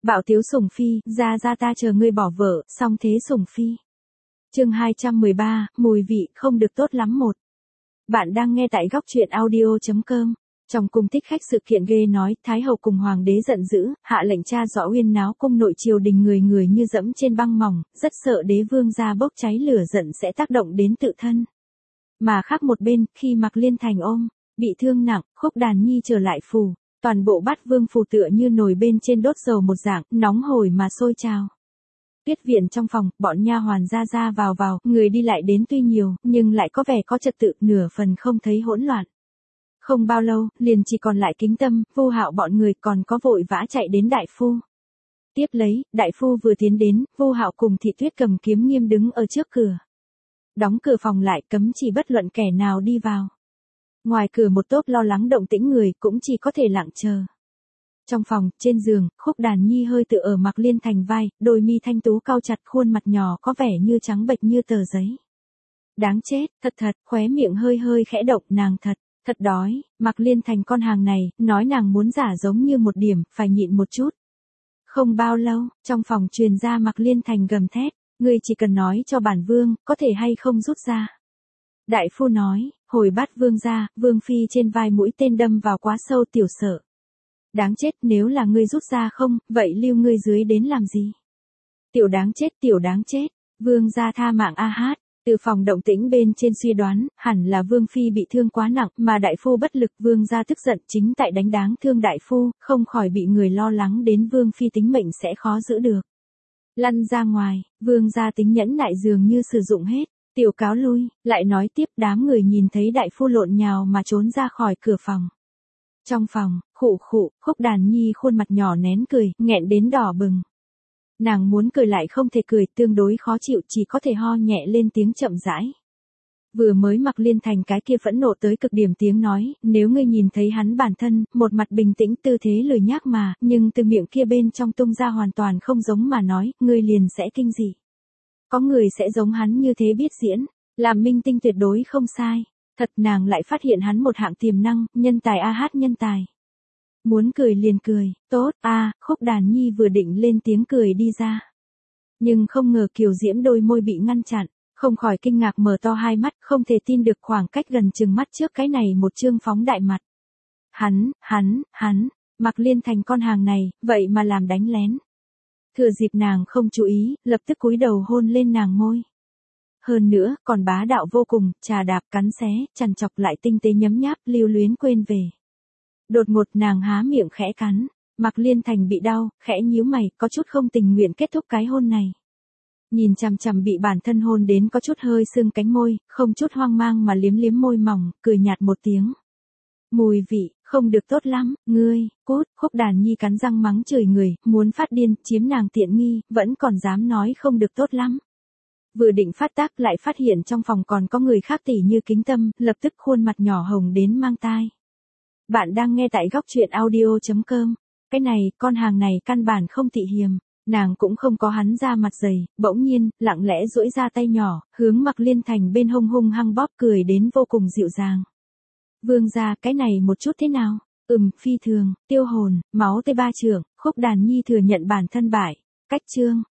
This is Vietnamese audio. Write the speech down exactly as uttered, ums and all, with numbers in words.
Bạo tiếu sủng phi, ra ra ta chờ ngươi bỏ vợ, xong thế sủng phi. Chương hai trăm mười ba, mùi vị không được tốt lắm một. Bạn đang nghe tại góc truyện audio chấm com. Trong cung thích khách sự kiện ghê nói, Thái hậu cùng hoàng đế giận dữ, hạ lệnh tra rõ uyên náo cung nội triều đình người người như dẫm trên băng mỏng, rất sợ đế vương gia bốc cháy lửa giận sẽ tác động đến tự thân. Mà khác một bên, khi Mạc Liên Thành ôm, bị thương nặng, Khúc Đàn Nhi trở lại phủ, toàn bộ bát vương phủ tựa như nồi bên trên đốt dầu một dạng, nóng hổi mà sôi trào. Tuyết viện trong phòng, bọn nha hoàn ra ra vào vào, người đi lại đến tuy nhiều, nhưng lại có vẻ có trật tự, nửa phần không thấy hỗn loạn. Không bao lâu, liền chỉ còn lại Kính Tâm, Vu Hạo bọn người còn có vội vã chạy đến đại phu. Tiếp lấy, đại phu vừa tiến đến, Vu Hạo cùng Thị Tuyết cầm kiếm nghiêm đứng ở trước cửa. Đóng cửa phòng lại, cấm chỉ bất luận kẻ nào đi vào. Ngoài cửa một tốp lo lắng động tĩnh người cũng chỉ có thể lặng chờ. Trong phòng, trên giường, Khúc Đàn Nhi hơi tựa ở Mạc Liên Thành vai, đôi mi thanh tú cau chặt, khuôn mặt nhỏ có vẻ như trắng bệch như tờ giấy. Đáng chết, thật thật, khóe miệng hơi hơi khẽ động, nàng thật, thật đói. Mạc Liên Thành con hàng này, nói nàng muốn giả giống như một điểm, phải nhịn một chút. Không bao lâu, trong phòng truyền ra Mạc Liên Thành gầm thét, ngươi chỉ cần nói cho bản vương, có thể hay không rút ra. Đại phu nói, hồi bát vương ra, vương phi trên vai mũi tên đâm vào quá sâu, tiểu sợ. Đáng chết, nếu là ngươi rút ra không, vậy lưu ngươi dưới đến làm gì? Tiểu đáng chết, tiểu đáng chết, vương gia tha mạng a hát. Từ phòng động tĩnh bên trên suy đoán, hẳn là vương phi bị thương quá nặng, mà đại phu bất lực, vương gia tức giận chính tại đánh đáng thương đại phu, không khỏi bị người lo lắng đến vương phi tính mệnh sẽ khó giữ được. Lăn ra ngoài, vương gia tính nhẫn nại dường như sử dụng hết, tiểu cáo lui, lại nói tiếp, đám người nhìn thấy đại phu lộn nhào mà trốn ra khỏi cửa phòng. Trong phòng, khụ khụ, Khúc Đàn Nhi khuôn mặt nhỏ nén cười, nghẹn đến đỏ bừng. Nàng muốn cười lại không thể cười, tương đối khó chịu, chỉ có thể ho nhẹ lên tiếng chậm rãi. Vừa mới Mạc Liên Thành cái kia phẫn nộ tới cực điểm tiếng nói, nếu ngươi nhìn thấy hắn bản thân, một mặt bình tĩnh tư thế lười nhác mà, nhưng từ miệng kia bên trong tung ra hoàn toàn không giống mà nói, ngươi liền sẽ kinh dị. Có người sẽ giống hắn như thế biết diễn, làm minh tinh tuyệt đối không sai. Thật, nàng lại phát hiện hắn một hạng tiềm năng, nhân tài a hát nhân tài. Muốn cười liền cười, tốt, a à, Khúc Đàn Nhi vừa định lên tiếng cười đi ra. Nhưng không ngờ kiều diễm đôi môi bị ngăn chặn, không khỏi kinh ngạc mở to hai mắt, không thể tin được khoảng cách gần chừng mắt trước cái này một trương phóng đại mặt. Hắn, hắn, hắn, Mạc Liên Thành con hàng này, vậy mà làm đánh lén. Thừa dịp nàng không chú ý, lập tức cúi đầu hôn lên nàng môi. Hơn nữa, còn bá đạo vô cùng, trà đạp cắn xé, chằn chọc lại tinh tế nhấm nháp, lưu luyến quên về. Đột ngột nàng há miệng khẽ cắn, Mạc Liên Thành bị đau, khẽ nhíu mày, có chút không tình nguyện kết thúc cái hôn này. Nhìn chằm chằm bị bản thân hôn đến có chút hơi sưng cánh môi, không chút hoang mang mà liếm liếm môi mỏng, cười nhạt một tiếng. Mùi vị, không được tốt lắm, ngươi, cút, Khúc Đàn Nhi cắn răng mắng chửi người, muốn phát điên, chiếm nàng tiện nghi, vẫn còn dám nói không được tốt lắm. Vừa định phát tác lại phát hiện trong phòng còn có người khác tỉ như Kính Tâm, lập tức khuôn mặt nhỏ hồng đến mang tai. Bạn đang nghe tại góc truyện audio chấm com. Cái này, con hàng này căn bản không tị hiềm, nàng cũng không có hắn ra mặt dày, bỗng nhiên, lặng lẽ duỗi ra tay nhỏ, hướng Mạc Liên Thành bên hông hung hăng bóp, cười đến vô cùng dịu dàng. Vương gia, cái này một chút thế nào? Ừm, phi thường, tiêu hồn, máu tê ba trưởng, Khúc Đàn Nhi thừa nhận bản thân bại. Cách chương.